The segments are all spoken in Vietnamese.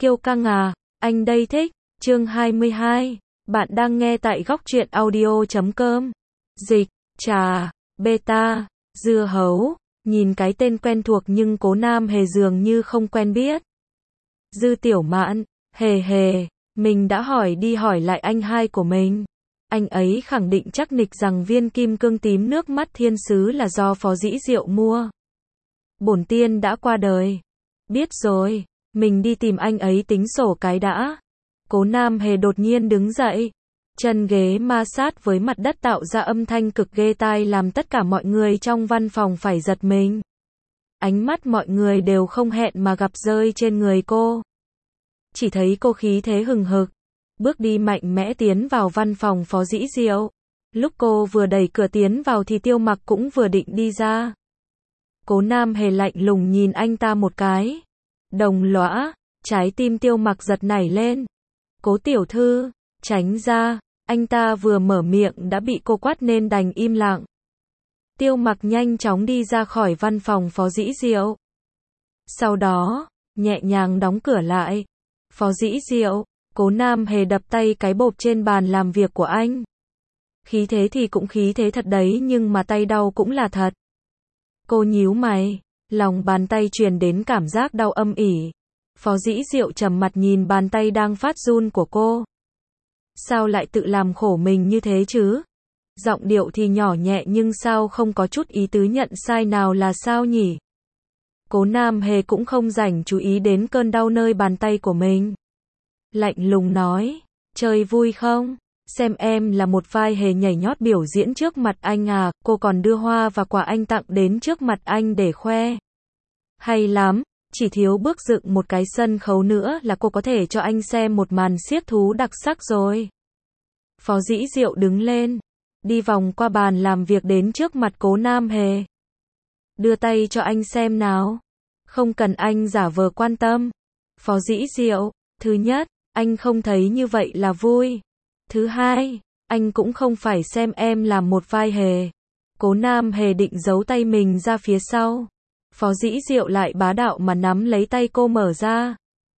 Kiêu căng à, anh đây thích. Chương 22. Bạn đang nghe tại góc truyện audio.com. Dịch, trà, beta, dưa hấu. Nhìn cái tên quen thuộc nhưng Cố Nam Hề dường như không quen biết. Dư Tiểu Mạn, hề hề, mình đã hỏi đi hỏi lại anh hai của mình. Anh ấy khẳng định chắc nịch rằng viên kim cương tím nước mắt thiên sứ là do Phó Dĩ Diệu mua. Bổn tiên đã qua đời. Biết rồi, mình đi tìm anh ấy tính sổ cái đã. Cố Nam Hề đột nhiên đứng dậy. Chân ghế ma sát với mặt đất tạo ra âm thanh cực ghê tai làm tất cả mọi người trong văn phòng phải giật mình. Ánh mắt mọi người đều không hẹn mà gặp rơi trên người cô. Chỉ thấy cô khí thế hừng hực, bước đi mạnh mẽ tiến vào văn phòng Phó Dĩ Diệu. Lúc cô vừa đẩy cửa tiến vào thì Tiêu Mặc cũng vừa định đi ra. Cố Nam Hề lạnh lùng nhìn anh ta một cái. Đồng lõa, trái tim Tiêu Mặc giật nảy lên. Cố tiểu thư, tránh ra, anh ta vừa mở miệng đã bị cô quát nên đành im lặng. Tiêu Mặc nhanh chóng đi ra khỏi văn phòng Phó Dĩ Diệu. Sau đó, nhẹ nhàng đóng cửa lại. Phó Dĩ Diệu, Cố Nam Hề đập tay cái bộp trên bàn làm việc của anh. Khí thế thì cũng khí thế thật đấy nhưng mà tay đau cũng là thật. Cô nhíu mày, lòng bàn tay truyền đến cảm giác đau âm ỉ. Phó Dĩ Diệu trầm mặt nhìn bàn tay đang phát run của cô. Sao lại tự làm khổ mình như thế chứ? Giọng điệu thì nhỏ nhẹ nhưng sao không có chút ý tứ nhận sai nào là sao nhỉ? Cố Nam Hề cũng không rảnh chú ý đến cơn đau nơi bàn tay của mình. Lạnh lùng nói, chơi vui không? Xem em là một vai hề nhảy nhót biểu diễn trước mặt anh à, cô còn đưa hoa và quà anh tặng đến trước mặt anh để khoe. Hay lắm, chỉ thiếu bước dựng một cái sân khấu nữa là cô có thể cho anh xem một màn xiếc thú đặc sắc rồi. Phó Dĩ Diệu đứng lên, đi vòng qua bàn làm việc đến trước mặt Cố Nam Hề. Đưa tay cho anh xem nào. Không cần anh giả vờ quan tâm. Phó Dĩ Diệu, thứ nhất, anh không thấy như vậy là vui. Thứ hai, anh cũng không phải xem em làm một vai hề. Cố Nam Hề định giấu tay mình ra phía sau. Phó Dĩ Diệu lại bá đạo mà nắm lấy tay cô mở ra.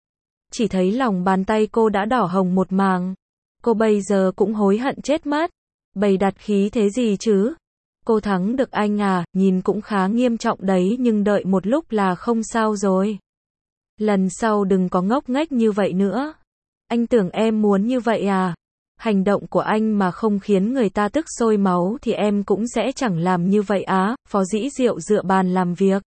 Chỉ thấy lòng bàn tay cô đã đỏ hồng một mảng. Cô bây giờ cũng hối hận chết mất. Bày đặt khí thế gì chứ? Cô thắng được anh à, nhìn cũng khá nghiêm trọng đấy nhưng đợi một lúc là không sao rồi. Lần sau đừng có ngốc nghếch như vậy nữa. Anh tưởng em muốn như vậy à? Hành động của anh mà không khiến người ta tức sôi máu thì em cũng sẽ chẳng làm như vậy á. Phó Dĩ Diệu dựa bàn làm việc.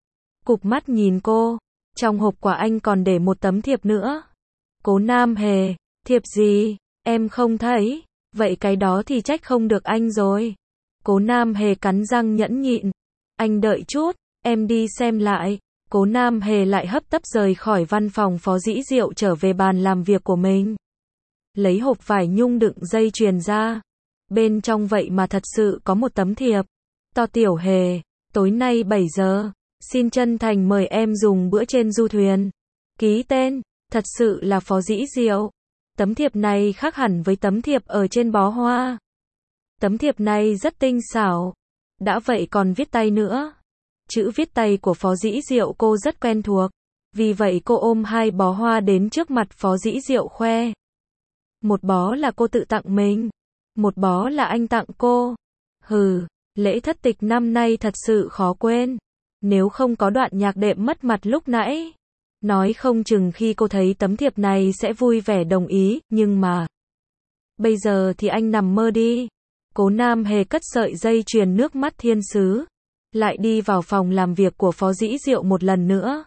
Cụp mắt nhìn cô. Trong hộp quà anh còn để một tấm thiệp nữa. Cố Nam Hề, thiệp gì? Em không thấy. Vậy cái đó thì trách không được anh rồi. Cố Nam Hề cắn răng nhẫn nhịn. Anh đợi chút, em đi xem lại. Cố Nam Hề lại hấp tấp rời khỏi văn phòng Phó Dĩ Diệu trở về bàn làm việc của mình. Lấy hộp vải nhung đựng dây chuyền ra. Bên trong vậy mà thật sự có một tấm thiệp. To Tiểu Hề, tối nay 7 giờ, xin chân thành mời em dùng bữa trên du thuyền. Ký tên, thật sự là Phó Dĩ Diệu. Tấm thiệp này khác hẳn với tấm thiệp ở trên bó hoa. Tấm thiệp này rất tinh xảo. Đã vậy còn viết tay nữa. Chữ viết tay của Phó Dĩ Diệu cô rất quen thuộc. Vì vậy cô ôm hai bó hoa đến trước mặt Phó Dĩ Diệu khoe. Một bó là cô tự tặng mình. Một bó là anh tặng cô. Hừ, lễ thất tịch năm nay thật sự khó quên. Nếu không có đoạn nhạc đệm mất mặt lúc nãy. Nói không chừng khi cô thấy tấm thiệp này sẽ vui vẻ đồng ý, nhưng mà. Bây giờ thì anh nằm mơ đi. Cố Nam Hề cất sợi dây chuyền nước mắt thiên sứ. Lại đi vào phòng làm việc của Phó Dĩ Diệu một lần nữa.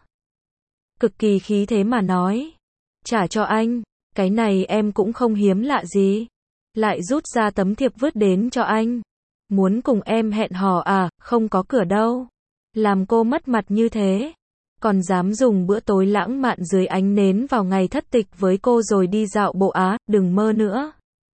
Cực kỳ khí thế mà nói. Trả cho anh, cái này em cũng không hiếm lạ gì. Lại rút ra tấm thiệp vứt đến cho anh. Muốn cùng em hẹn hò à, không có cửa đâu. Làm cô mất mặt như thế. Còn dám dùng bữa tối lãng mạn dưới ánh nến vào ngày thất tịch với cô rồi đi dạo bộ á, đừng mơ nữa.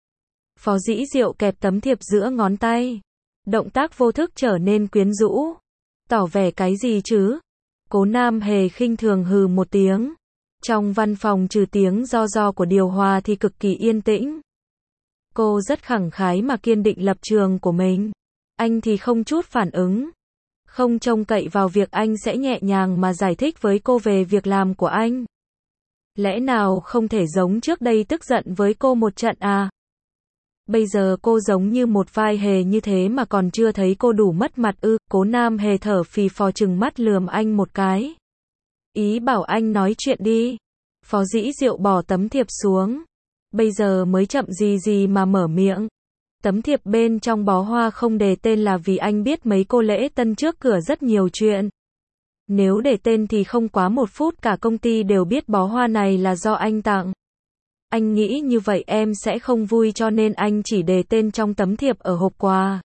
Phó Dĩ Diệu kẹp tấm thiệp giữa ngón tay. Động tác vô thức trở nên quyến rũ. Tỏ vẻ cái gì chứ? Cố Nam Hề khinh thường hừ một tiếng. Trong văn phòng trừ tiếng ro của điều hòa thì cực kỳ yên tĩnh. Cô rất khẳng khái mà kiên định lập trường của mình. Anh thì không chút phản ứng. Không trông cậy vào việc anh sẽ nhẹ nhàng mà giải thích với cô về việc làm của anh. Lẽ nào không thể giống trước đây tức giận với cô một trận à? Bây giờ cô giống như một vai hề như thế mà còn chưa thấy cô đủ mất mặt ư? Cố Nam Hề thở phì phò trừng mắt lườm anh một cái. Ý bảo anh nói chuyện đi. Phó Dĩ Diệu bỏ tấm thiệp xuống. Bây giờ mới chậm gì gì mà mở miệng. Tấm thiệp bên trong bó hoa không đề tên là vì anh biết mấy cô lễ tân trước cửa rất nhiều chuyện. Nếu để tên thì không quá 1 phút cả công ty đều biết bó hoa này là do anh tặng. Anh nghĩ như vậy em sẽ không vui cho nên anh chỉ đề tên trong tấm thiệp ở hộp quà.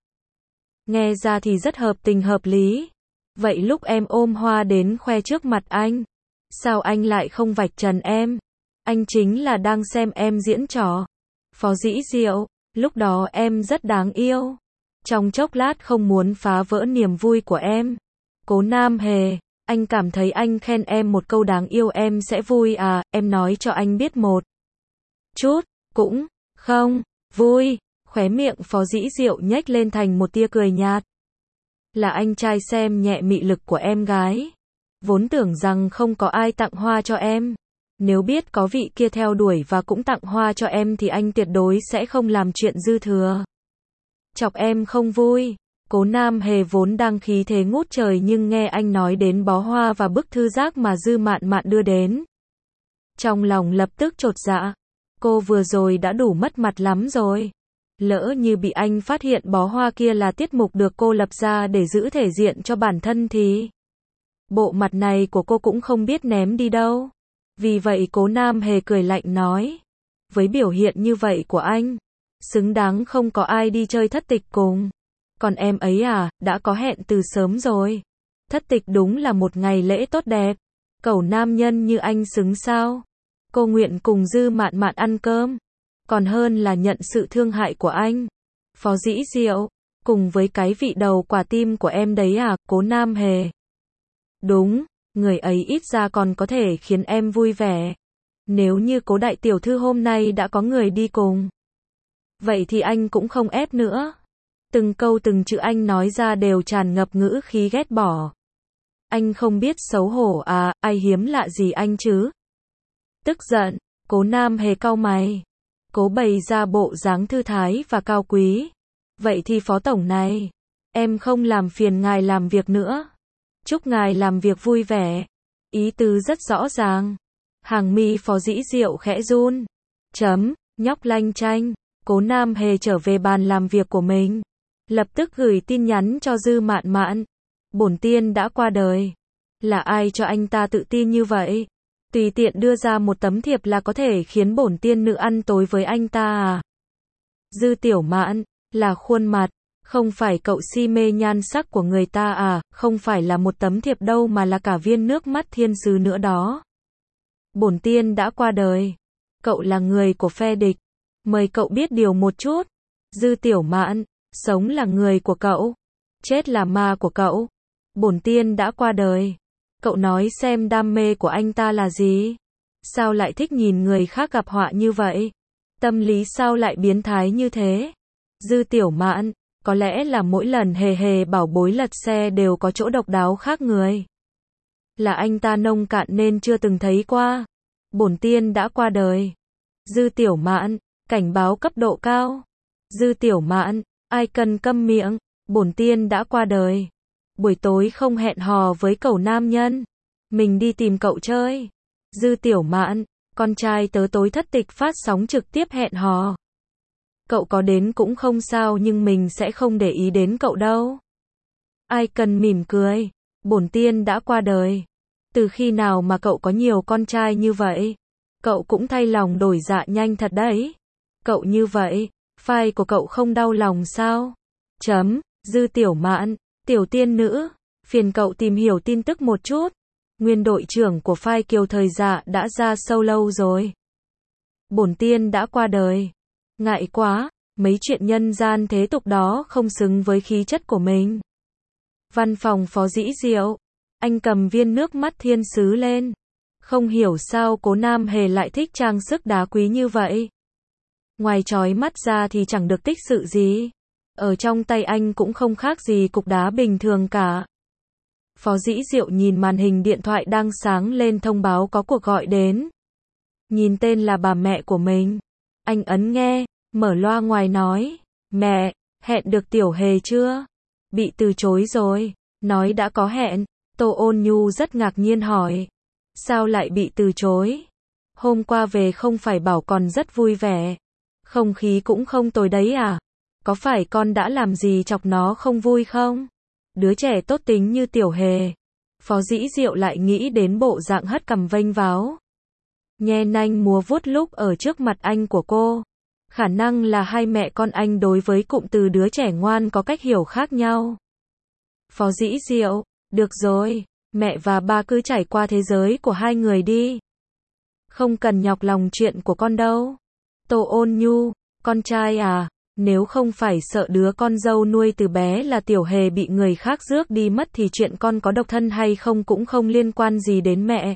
Nghe ra thì rất hợp tình hợp lý. Vậy lúc em ôm hoa đến khoe trước mặt anh, sao anh lại không vạch trần em? Anh chính là đang xem em diễn trò. Phó Dĩ Diệu, lúc đó em rất đáng yêu. Trong chốc lát không muốn phá vỡ niềm vui của em. Cố Nam Hề, anh cảm thấy anh khen em một câu đáng yêu em sẽ vui à? Em nói cho anh biết một chút, cũng không vui. Khóe miệng Phó Dĩ Diệu nhếch lên thành một tia cười nhạt. Là anh trai xem nhẹ mị lực của em gái. Vốn tưởng rằng không có ai tặng hoa cho em. Nếu biết có vị kia theo đuổi và cũng tặng hoa cho em thì anh tuyệt đối sẽ không làm chuyện dư thừa. Chọc em không vui. Cố Nam Hề vốn đang khí thế ngút trời nhưng nghe anh nói đến bó hoa và bức thư giác mà Dư Mạn Mạn đưa đến. Trong lòng lập tức chột dạ. Cô vừa rồi đã đủ mất mặt lắm rồi. Lỡ như bị anh phát hiện bó hoa kia là tiết mục được cô lập ra để giữ thể diện cho bản thân thì bộ mặt này của cô cũng không biết ném đi đâu. Vì vậy Cố Nam Hề cười lạnh nói. Với biểu hiện như vậy của anh, xứng đáng không có ai đi chơi thất tịch cùng. Còn em ấy à, đã có hẹn từ sớm rồi. Thất tịch đúng là một ngày lễ tốt đẹp. Cẩu nam nhân như anh xứng sao? Cô nguyện cùng Dư Mạn Mạn ăn cơm. Còn hơn là nhận sự thương hại của anh. Phó Dĩ Diệu, cùng với cái vị đầu quả tim của em đấy à? Cố Nam Hề. Đúng, người ấy ít ra còn có thể khiến em vui vẻ. Nếu như Cố đại tiểu thư hôm nay đã có người đi cùng, vậy thì anh cũng không ép nữa. Từng câu từng chữ anh nói ra đều tràn ngập ngữ khí ghét bỏ. Anh không biết xấu hổ à? Ai hiếm lạ gì anh chứ? Tức giận, Cố Nam Hề cau mày. Cố bày ra bộ dáng thư thái và cao quý. Vậy thì Phó tổng này, em không làm phiền ngài làm việc nữa. Chúc ngài làm việc vui vẻ. Ý tứ rất rõ ràng. Hàng mi Phó Dĩ Diệu khẽ run. Nhóc lanh chanh. Cố Nam Hề trở về bàn làm việc của mình. Lập tức gửi tin nhắn cho Dư Mạn Mạn. Bổn tiên đã qua đời. Là ai cho anh ta tự tin như vậy? Tùy tiện đưa ra một tấm thiệp là có thể khiến bổn tiên nữ ăn tối với anh ta à? Dư Tiểu Mạn, là khuôn mặt, không phải cậu si mê nhan sắc của người ta à? Không phải là một tấm thiệp đâu mà là cả viên nước mắt thiên sứ nữa đó. Bổn tiên đã qua đời. Cậu là người của phe địch. Mời cậu biết điều một chút. Dư Tiểu Mạn, sống là người của cậu, chết là ma của cậu. Bổn tiên đã qua đời. Cậu nói xem đam mê của anh ta là gì? Sao lại thích nhìn người khác gặp họa như vậy? Tâm lý sao lại biến thái như thế? Dư Tiểu Mạn, có lẽ là mỗi lần Hề Hề bảo bối lật xe đều có chỗ độc đáo khác người. Là anh ta nông cạn nên chưa từng thấy qua. Bổn tiên đã qua đời. Dư Tiểu Mạn, cảnh báo cấp độ cao. Dư Tiểu Mạn, ai cần câm miệng, bổn tiên đã qua đời. Buổi tối không hẹn hò với cậu nam nhân. Mình đi tìm cậu chơi. Dư Tiểu Mạn, con trai tớ tối thất tịch phát sóng trực tiếp hẹn hò. Cậu có đến cũng không sao nhưng mình sẽ không để ý đến cậu đâu. Ai cần mỉm cười. Bổn tiên đã qua đời. Từ khi nào mà cậu có nhiều con trai như vậy? Cậu cũng thay lòng đổi dạ nhanh thật đấy. Cậu như vậy, file của cậu không đau lòng sao? Dư Tiểu Mạn, tiểu tiên nữ, phiền cậu tìm hiểu tin tức một chút. Nguyên đội trưởng của file Kiều Thời Dạ đã ra sâu lâu rồi. Bổn tiên đã qua đời. Ngại quá, mấy chuyện nhân gian thế tục đó không xứng với khí chất của mình. Văn phòng Phó Dĩ Diệu, anh cầm viên nước mắt thiên sứ lên. Không hiểu sao Cố Nam Hề lại thích trang sức đá quý như vậy. Ngoài chói mắt ra thì chẳng được tích sự gì. Ở trong tay anh cũng không khác gì cục đá bình thường cả. Phó Dĩ Diệu nhìn màn hình điện thoại đang sáng lên thông báo có cuộc gọi đến. nhìn tên là bà mẹ của mình. Anh ấn nghe, mở loa ngoài nói, mẹ, hẹn được Tiểu Hề chưa? Bị từ chối rồi, nói đã có hẹn. Tô Ôn Nhu rất ngạc nhiên hỏi, sao lại bị từ chối? Hôm qua về không phải bảo còn rất vui vẻ, không khí cũng không tồi đấy à? Có phải con đã làm gì chọc nó không vui không? Đứa trẻ tốt tính như Tiểu Hề. Phó Dĩ Diệu lại nghĩ đến bộ dạng hất cằm vênh váo, nhe nanh múa vuốt lúc ở trước mặt anh của cô. Khả năng là hai mẹ con anh đối với cụm từ đứa trẻ ngoan có cách hiểu khác nhau. Phó Dĩ Diệu, được rồi, mẹ và ba cứ trải qua thế giới của hai người đi. Không cần nhọc lòng chuyện của con đâu. Tô Ôn Nhu, con trai à, nếu không phải sợ đứa con dâu nuôi từ bé là Tiểu Hề bị người khác rước đi mất thì chuyện con có độc thân hay không cũng không liên quan gì đến mẹ.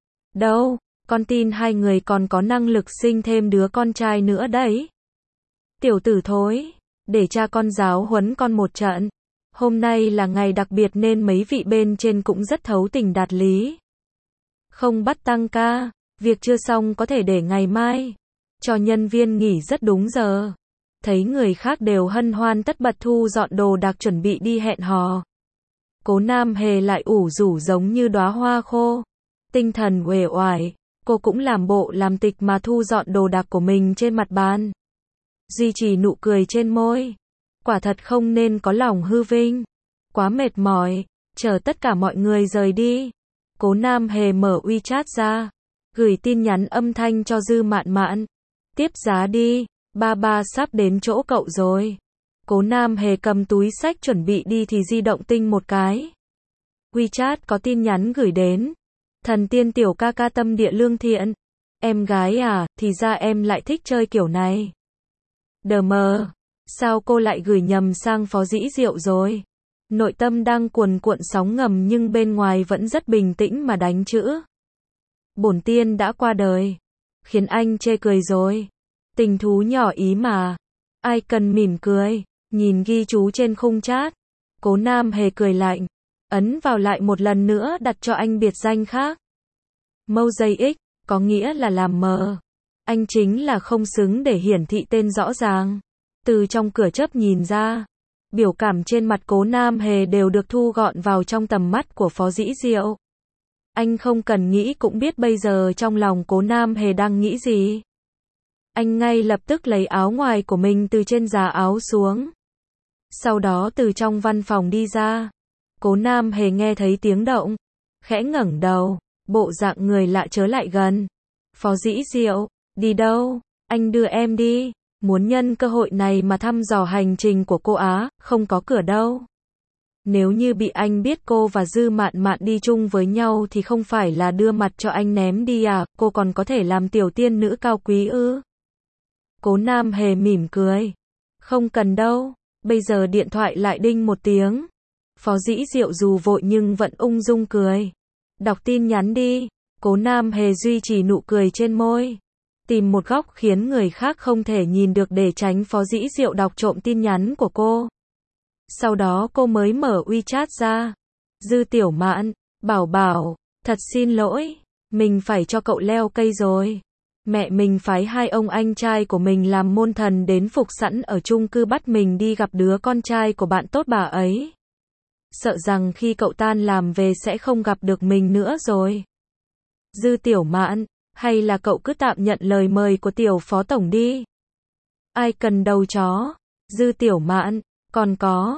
Đâu, con tin hai người còn có năng lực sinh thêm đứa con trai nữa đấy. Tiểu tử thối, để cha con giáo huấn con một trận. Hôm nay là ngày đặc biệt nên mấy vị bên trên cũng rất thấu tình đạt lý. Không bắt tăng ca, việc chưa xong có thể để ngày mai. Cho nhân viên nghỉ rất đúng giờ. Thấy người khác đều hân hoan tất bật thu dọn đồ đạc chuẩn bị đi hẹn hò. Cố Nam Hề lại ủ rủ giống như đóa hoa khô. Tinh thần uể oải, cô cũng làm bộ làm tịch mà thu dọn đồ đạc của mình trên mặt bàn. Duy trì nụ cười trên môi. Quả thật không nên có lòng hư vinh. Quá mệt mỏi, chờ tất cả mọi người rời đi. Cố Nam Hề mở WeChat ra, gửi tin nhắn âm thanh cho Dư Mạn Mạn. Tiếp giá đi, ba sắp đến chỗ cậu rồi. Cố Nam Hề cầm túi xách chuẩn bị đi thì di động tinh một cái. WeChat có tin nhắn gửi đến. Thần tiên tiểu ca ca tâm địa lương thiện. Em gái à, thì ra em lại thích chơi kiểu này. Đờ mờ, sao cô lại gửi nhầm sang Phó Dĩ Diệu rồi? Nội tâm đang cuồn cuộn sóng ngầm nhưng bên ngoài vẫn rất bình tĩnh mà đánh chữ. Bổn tiên đã qua đời. Khiến anh chê cười rồi. Tình thú nhỏ ý mà. Ai cần mỉm cười, nhìn ghi chú trên khung chat. Cố Nam Hề cười lạnh. Ấn vào lại một lần nữa đặt cho anh biệt danh khác. Mosaic, có nghĩa là làm mờ. Anh chính là không xứng để hiển thị tên rõ ràng. Từ trong cửa chớp nhìn ra, biểu cảm trên mặt Cố Nam Hề đều được thu gọn vào trong tầm mắt của Phó Dĩ Diệu. Anh không cần nghĩ cũng biết bây giờ trong lòng Cố Nam Hề đang nghĩ gì. Anh ngay lập tức lấy áo ngoài của mình từ trên giá áo xuống. Sau đó từ trong văn phòng đi ra. Cố Nam Hề nghe thấy tiếng động, khẽ ngẩng đầu, bộ dạng người lạ chớ lại gần. Phó Dĩ Diệu, đi đâu? Anh đưa em đi. Muốn nhân cơ hội này mà thăm dò hành trình của cô á, không có cửa đâu. Nếu như bị anh biết cô và Dư Mạn Mạn đi chung với nhau thì không phải là đưa mặt cho anh ném đi à, cô còn có thể làm tiểu tiên nữ cao quý ư? Cố Nam Hề mỉm cười. Không cần đâu, bây giờ điện thoại lại đinh một tiếng. Phó Dĩ Diệu dù vội nhưng vẫn ung dung cười. Đọc tin nhắn đi. Cố Nam Hề duy trì nụ cười trên môi. Tìm một góc khiến người khác không thể nhìn được để tránh Phó Dĩ Diệu đọc trộm tin nhắn của cô. Sau đó cô mới mở WeChat ra. Dư Tiểu Mạn, bảo, thật xin lỗi, mình phải cho cậu leo cây rồi. Mẹ mình phái hai ông anh trai của mình làm môn thần đến phục sẵn ở chung cư bắt mình đi gặp đứa con trai của bạn tốt bà ấy. Sợ rằng khi cậu tan làm về sẽ không gặp được mình nữa rồi. Dư Tiểu Mạn, hay là cậu cứ tạm nhận lời mời của Tiểu Phó Tổng đi. Ai cần đầu chó. Dư Tiểu Mạn, còn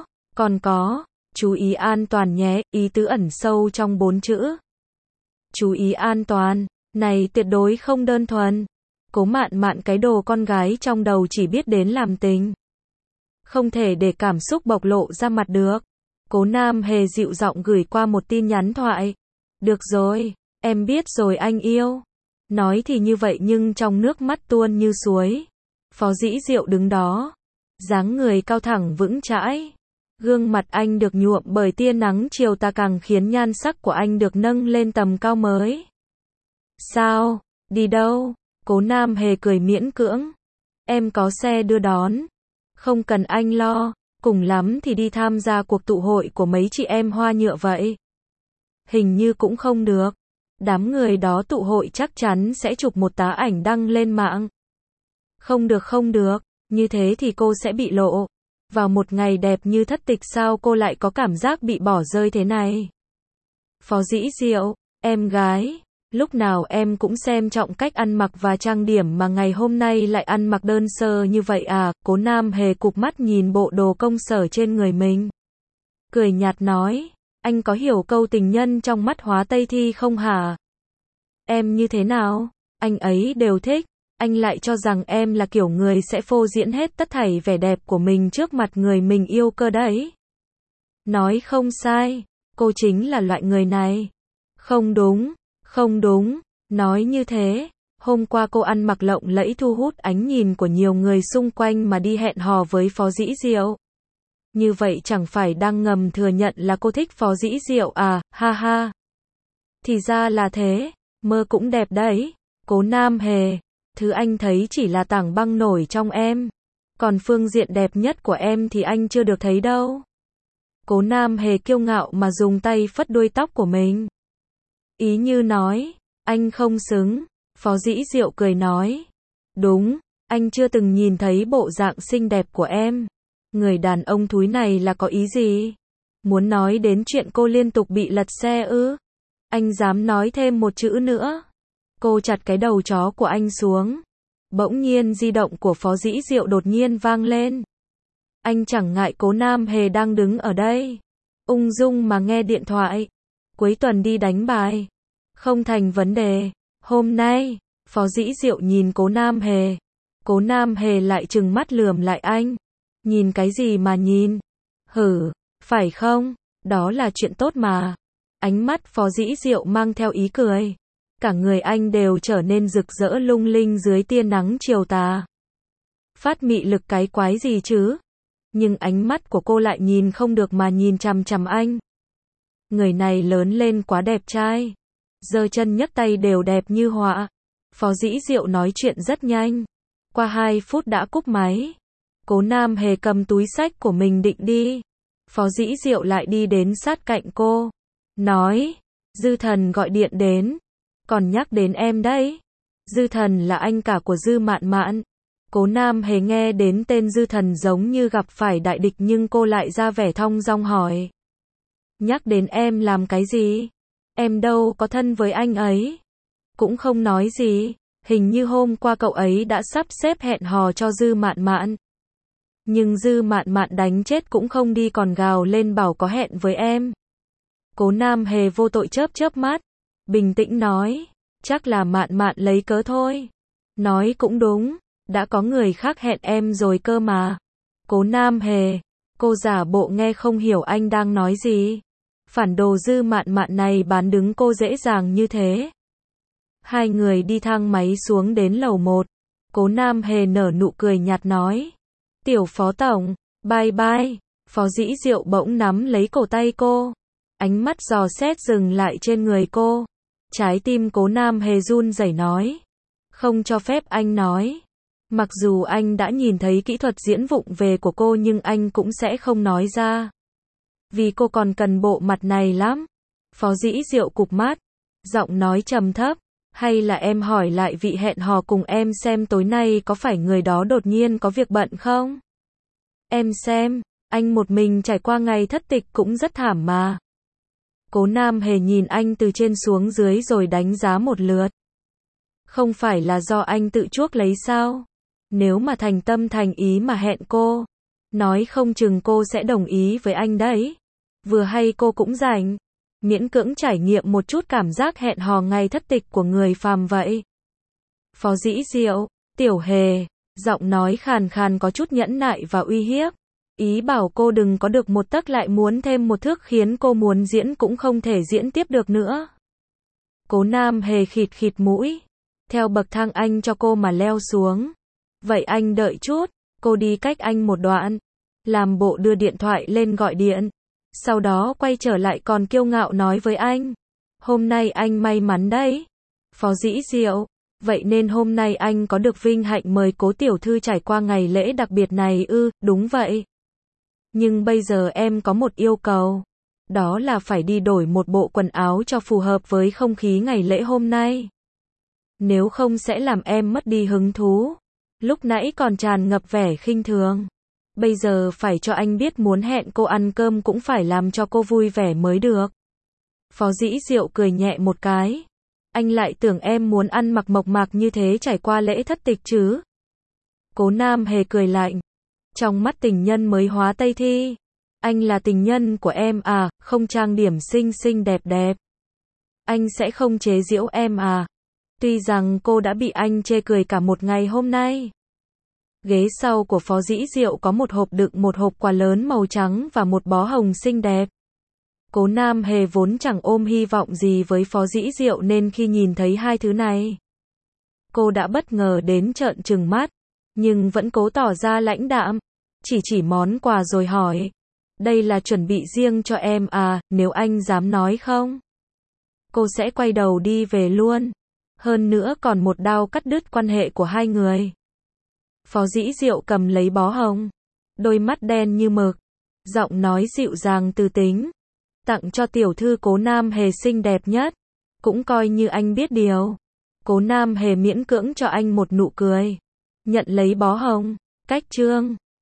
có, chú ý an toàn nhé, ý tứ ẩn sâu trong 4 chữ. Chú ý an toàn, này tuyệt đối không đơn thuần. Cố Mạn Mạn cái đồ con gái trong đầu chỉ biết đến làm tình. Không thể để cảm xúc bộc lộ ra mặt được. Cố Nam Hề dịu giọng gửi qua một tin nhắn thoại. Được rồi, em biết rồi anh yêu. Nói thì như vậy nhưng trong nước mắt tuôn như suối. Phó Dĩ Diệu đứng đó, dáng người cao thẳng vững chãi. Gương mặt anh được nhuộm bởi tia nắng chiều tà càng khiến nhan sắc của anh được nâng lên tầm cao mới. Sao? Đi đâu? Cố Nam Hề cười miễn cưỡng. Em có xe đưa đón. Không cần anh lo, cùng lắm thì đi tham gia cuộc tụ hội của mấy chị em hoa nhựa vậy. Hình như cũng không được. Đám người đó tụ hội chắc chắn sẽ chụp một tá ảnh đăng lên mạng. Không được không được, như thế thì cô sẽ bị lộ. Vào một ngày đẹp như thất tịch sao cô lại có cảm giác bị bỏ rơi thế này? Phó Dĩ Diệu, em gái, lúc nào em cũng xem trọng cách ăn mặc và trang điểm mà ngày hôm nay lại ăn mặc đơn sơ như vậy à? Cố Nam Hề cụp mắt nhìn bộ đồ công sở trên người mình. Cười nhạt nói, anh có hiểu câu tình nhân trong mắt hóa Tây Thi không hả? Em như thế nào? Anh ấy đều thích. Anh lại cho rằng em là kiểu người sẽ phô diễn hết tất thảy vẻ đẹp của mình trước mặt người mình yêu cơ đấy. Nói không sai, cô chính là loại người này. Không đúng, không đúng, nói như thế. Hôm qua cô ăn mặc lộng lẫy thu hút ánh nhìn của nhiều người xung quanh mà đi hẹn hò với Phó Dĩ Diệu. Như vậy chẳng phải đang ngầm thừa nhận là cô thích Phó Dĩ Diệu à, ha ha. Thì ra là thế, mơ cũng đẹp đấy. Cố Nam Hề, thứ anh thấy chỉ là tảng băng nổi trong em. Còn phương diện đẹp nhất của em thì anh chưa được thấy đâu. Cố Nam Hề kiêu ngạo mà dùng tay phất đuôi tóc của mình. Ý như nói, anh không xứng. Phó Dĩ Diệu cười nói. Đúng, anh chưa từng nhìn thấy bộ dạng xinh đẹp của em. Người đàn ông thúi này là có ý gì? Muốn nói đến chuyện cô liên tục bị lật xe ư? Anh dám nói thêm một chữ nữa. Cô chặt cái đầu chó của anh xuống. Bỗng nhiên di động của Phó Dĩ Diệu đột nhiên vang lên. Anh chẳng ngại Cố Nam Hề đang đứng ở đây. Ung dung mà nghe điện thoại. Cuối tuần đi đánh bài. Không thành vấn đề. Hôm nay, Phó Dĩ Diệu nhìn Cố Nam Hề. Cố Nam Hề lại trừng mắt lườm lại anh. Nhìn cái gì mà nhìn? Hử, phải không? Đó là chuyện tốt mà. Ánh mắt Phó Dĩ Diệu mang theo ý cười. Cả người anh đều trở nên rực rỡ lung linh dưới tia nắng chiều tà. Phát mị lực cái quái gì chứ? Nhưng ánh mắt của cô lại nhìn không được mà nhìn chằm chằm anh. Người này lớn lên quá đẹp trai. Giơ chân nhấc tay đều đẹp như họa. Phó Dĩ Diệu nói chuyện rất nhanh. Qua 2 phút đã cúp máy. Cố Nam Hề cầm túi xách của mình định đi. Phó Dĩ Diệu lại đi đến sát cạnh cô. Nói, Dư Thần gọi điện đến. Còn nhắc đến em đấy. Dư Thần là anh cả của Dư Mạn Mạn. Cố Nam Hề nghe đến tên Dư Thần giống như gặp phải đại địch nhưng cô lại ra vẻ thong dong hỏi. Nhắc đến em làm cái gì? Em đâu có thân với anh ấy. Cũng không nói gì. Hình như hôm qua cậu ấy đã sắp xếp hẹn hò cho Dư Mạn Mạn. Nhưng Dư Mạn Mạn đánh chết cũng không đi còn gào lên bảo có hẹn với em. Cố Nam Hề vô tội chớp chớp mắt. Bình tĩnh nói. Chắc là Mạn Mạn lấy cớ thôi. Nói cũng đúng. Đã có người khác hẹn em rồi cơ mà. Cố Nam Hề. Cô giả bộ nghe không hiểu anh đang nói gì. Phản đồ Dư Mạn Mạn này bán đứng cô dễ dàng như thế. Hai người đi thang máy xuống đến lầu 1. Cố Nam Hề nở nụ cười nhạt nói. Tiểu Phó Tổng, bye bye. Phó Dĩ Diệu bỗng nắm lấy cổ tay cô. Ánh mắt dò xét dừng lại trên người cô. Trái tim Cố Nam Hề run rẩy nói. Không cho phép anh nói. Mặc dù anh đã nhìn thấy kỹ thuật diễn vụng về của cô nhưng anh cũng sẽ không nói ra. Vì cô còn cần bộ mặt này lắm. Phó Dĩ Diệu cụp mắt. Giọng nói trầm thấp. Hay là em hỏi lại vị hẹn hò cùng em xem tối nay có phải người đó đột nhiên có việc bận không? Em xem, anh một mình trải qua ngày thất tịch cũng rất thảm mà. Cố Nam Hề nhìn anh từ trên xuống dưới rồi đánh giá một lượt. Không phải là do anh tự chuốc lấy sao? Nếu mà thành tâm thành ý mà hẹn cô, nói không chừng cô sẽ đồng ý với anh đấy. Vừa hay cô cũng rảnh. Miễn cưỡng trải nghiệm một chút cảm giác hẹn hò ngày thất tịch của người phàm vậy. Phó Dĩ Diệu, Tiểu Hề, giọng nói khàn khàn có chút nhẫn nại và uy hiếp. Ý bảo cô đừng có được một tấc lại muốn thêm một thước khiến cô muốn diễn cũng không thể diễn tiếp được nữa. Cố Nam Hề khịt khịt mũi. Theo bậc thang anh cho cô mà leo xuống. Vậy anh đợi chút, cô đi cách anh một đoạn. Làm bộ đưa điện thoại lên gọi điện. Sau đó quay trở lại còn kiêu ngạo nói với anh. Hôm nay anh may mắn đấy. Phó Dĩ Diệu. Vậy nên hôm nay anh có được vinh hạnh mời Cố tiểu thư trải qua ngày lễ đặc biệt này ư? Đúng vậy. Nhưng bây giờ em có một yêu cầu. đó là phải đi đổi một bộ quần áo cho phù hợp với không khí ngày lễ hôm nay. Nếu không sẽ làm em mất đi hứng thú. Lúc nãy còn tràn ngập vẻ khinh thường. Bây giờ phải cho anh biết muốn hẹn cô ăn cơm cũng phải làm cho cô vui vẻ mới được. Phó Dĩ Diệu cười nhẹ một cái. Anh lại tưởng em muốn ăn mặc mộc mạc như thế trải qua lễ thất tịch chứ. Cố Nam Hề cười lạnh. Trong mắt tình nhân mới hóa Tây Thi. Anh là tình nhân của em à, không trang điểm xinh xinh đẹp đẹp. Anh sẽ không chế giễu em à. Tuy rằng cô đã bị anh chê cười cả một ngày hôm nay. Ghế sau của Phó Dĩ Diệu có một hộp đựng một hộp quà lớn màu trắng và một bó hồng xinh đẹp. Cố Nam Hề vốn chẳng ôm hy vọng gì với Phó Dĩ Diệu nên khi nhìn thấy hai thứ này, cô đã bất ngờ đến trợn trừng mắt, nhưng vẫn cố tỏ ra lãnh đạm, chỉ món quà rồi hỏi, đây là chuẩn bị riêng cho em à, nếu anh dám nói không, cô sẽ quay đầu đi về luôn, hơn nữa còn một đao cắt đứt quan hệ của hai người. Phó Dĩ Diệu cầm lấy bó hồng, đôi mắt đen như mực, giọng nói dịu dàng từ tính. Tặng cho tiểu thư Cố Nam Hề xinh đẹp nhất, cũng coi như anh biết điều. Cố Nam Hề miễn cưỡng cho anh một nụ cười, nhận lấy bó hồng, cách trương.